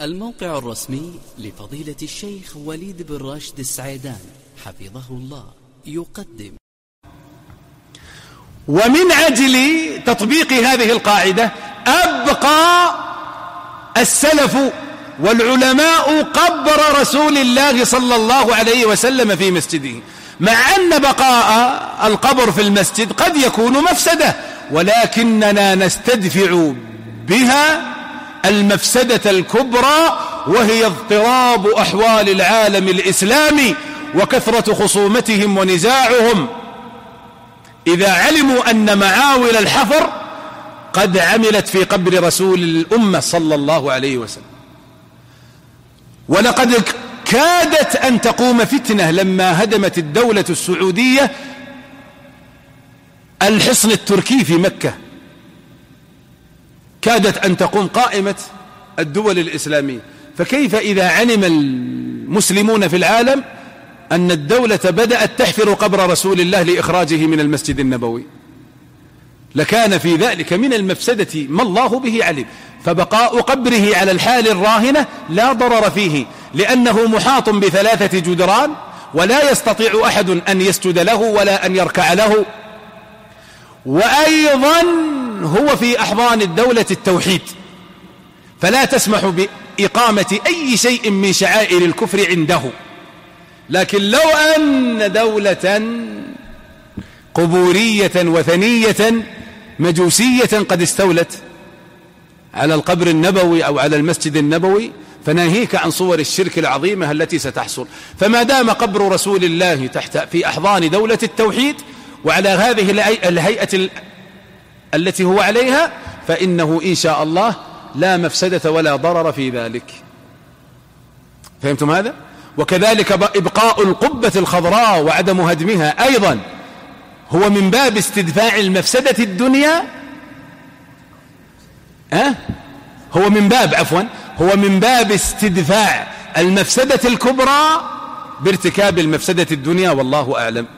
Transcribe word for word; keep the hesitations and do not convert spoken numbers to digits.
الموقع الرسمي لفضيلة الشيخ وليد بن راشد السعيدان حفظه الله يقدم. ومن أجل تطبيق هذه القاعدة أبقى السلف والعلماء قبر رسول الله صلى الله عليه وسلم في مسجده، مع أن بقاء القبر في المسجد قد يكون مفسدة، ولكننا نستدفع بها المفسدة الكبرى، وهي اضطراب أحوال العالم الإسلامي وكثرة خصومتهم ونزاعهم إذا علموا أن معاول الحفر قد عملت في قبر رسول الأمة صلى الله عليه وسلم. ولقد كادت أن تقوم فتنة لما هدمت الدولة السعودية الحصن التركي في مكة، كادت أن تقوم قائمة الدول الإسلامية. فكيف إذا علم المسلمون في العالم أن الدولة بدأت تحفر قبر رسول الله لإخراجه من المسجد النبوي؟ لكان في ذلك من المفسدة ما الله به علم. فبقاء قبره على الحال الراهنة لا ضرر فيه، لأنه محاط بثلاثة جدران ولا يستطيع أحد أن يسجد له ولا أن يركع له، وأيضا هو في أحضان الدولة التوحيد، فلا تسمح بإقامة أي شيء من شعائر الكفر عنده. لكن لو أن دولة قبورية وثنية مجوسية قد استولت على القبر النبوي أو على المسجد النبوي، فناهيك عن صور الشرك العظيمة التي ستحصل. فما دام قبر رسول الله تحت في أحضان دولة التوحيد وعلى هذه الهيئة التي هو عليها، فإنه إن شاء الله لا مفسدة ولا ضرر في ذلك. فهمتم هذا؟ وكذلك إبقاء القبة الخضراء وعدم هدمها أيضا هو من باب استدفاع المفسدة الدنيا أه؟ هو من باب عفوا هو من باب استدفاع المفسدة الكبرى بارتكاب المفسدة الدنيا، والله أعلم.